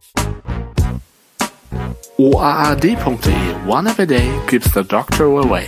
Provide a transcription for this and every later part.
OAAD.de One App a Day keeps the doctor away.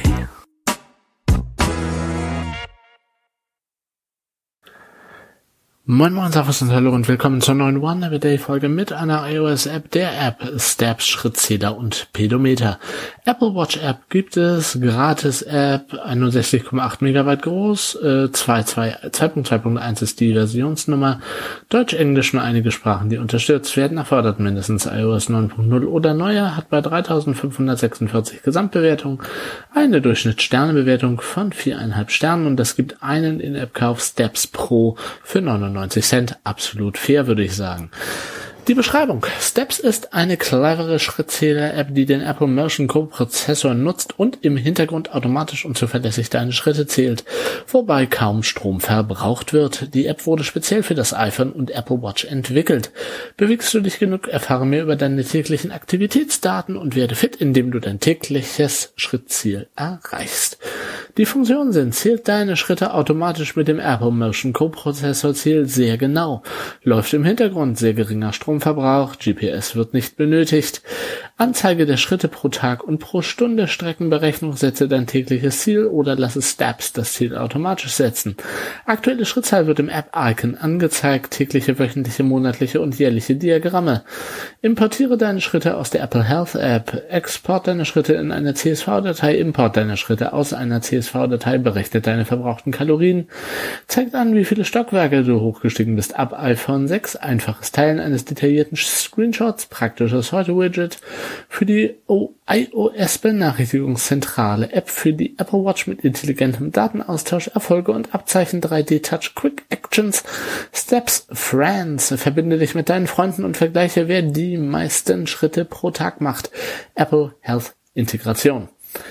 Moin Moin, Servus und Hallo und willkommen zur neuen One App a Day Folge mit einer iOS-App, der App Steps, Schrittzähler und Pedometer. Apple Watch App gibt es, Gratis-App, 61,8 Megabyte groß, 2.2.1 ist die Versionsnummer, Deutsch, Englisch nur einige Sprachen, die unterstützt werden, erfordert mindestens iOS 9.0 oder neuer, hat bei 3.546 Gesamtbewertungen eine Durchschnittssternebewertung von 4,5 Sternen und es gibt einen In-App-Kauf Steps Pro für 99 Cent, absolut fair, würde ich sagen. Die Beschreibung. Steps ist eine clevere Schrittzähler-App, die den Apple Motion Co-Prozessor nutzt und im Hintergrund automatisch und zuverlässig deine Schritte zählt, wobei kaum Strom verbraucht wird. Die App wurde speziell für das iPhone und Apple Watch entwickelt. Bewegst du dich genug, erfahre mehr über deine täglichen Aktivitätsdaten und werde fit, indem du dein tägliches Schrittziel erreichst. Die Funktionen sind: zählt deine Schritte automatisch mit dem Apple Motion Co-Prozessor, zählt sehr genau, läuft im Hintergrund, sehr geringer Stromverbrauch, GPS wird nicht benötigt, Anzeige der Schritte pro Tag und pro Stunde, Streckenberechnung, setze dein tägliches Ziel oder lasse Steps das Ziel automatisch setzen. Aktuelle Schrittzahl wird im App-Icon angezeigt, tägliche, wöchentliche, monatliche und jährliche Diagramme. Importiere deine Schritte aus der Apple Health App, export deine Schritte in eine CSV-Datei, import deine Schritte aus einer CSV-Datei, berechnet deine verbrauchten Kalorien, zeigt an, wie viele Stockwerke du hochgestiegen bist ab iPhone 6, einfaches Teilen eines detaillierten Screenshots, praktisches Heute-Widget für die iOS-Benachrichtigungszentrale, App für die Apple Watch mit intelligentem Datenaustausch, Erfolge und Abzeichen, 3D-Touch, Quick Actions, Steps, Friends, verbinde dich mit deinen Freunden und vergleiche, wer die meisten Schritte pro Tag macht, Apple Health Integration.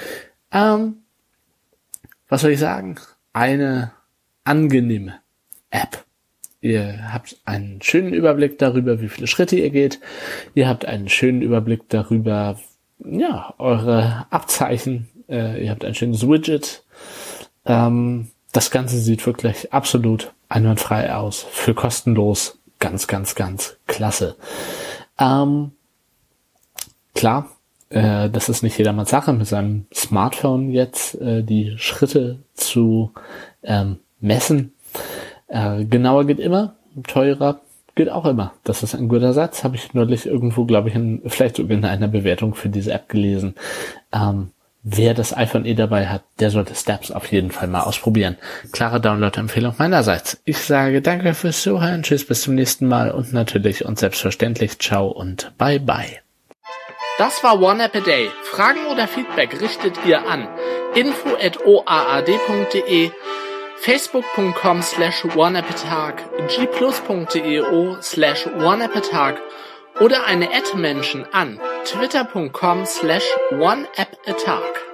Was soll ich sagen? Eine angenehme App. Ihr habt einen schönen Überblick darüber, wie viele Schritte ihr geht. Ihr habt einen schönen Überblick darüber, ja, eure Abzeichen. Ihr habt ein schönes Widget. Das Ganze sieht wirklich absolut einwandfrei aus. Für kostenlos. Ganz, ganz, ganz klasse. Klar, das ist nicht jedermanns Sache, mit seinem Smartphone jetzt die Schritte zu messen. Genauer geht immer, teurer geht auch immer. Das ist ein guter Satz, habe ich neulich irgendwo, glaube ich, vielleicht sogar in einer Bewertung für diese App gelesen. Wer das iPhone dabei hat, der sollte Steps auf jeden Fall mal ausprobieren. Klare Download-Empfehlung meinerseits. Ich sage danke fürs Zuhören, tschüss, bis zum nächsten Mal und natürlich und selbstverständlich ciao und bye bye. Das war One App a Day. Fragen oder Feedback richtet ihr an info@oaad.de, facebook.com/oneappatag, gplus.io/oneappatag oder eine @Menschen an twitter.com/oneappatag.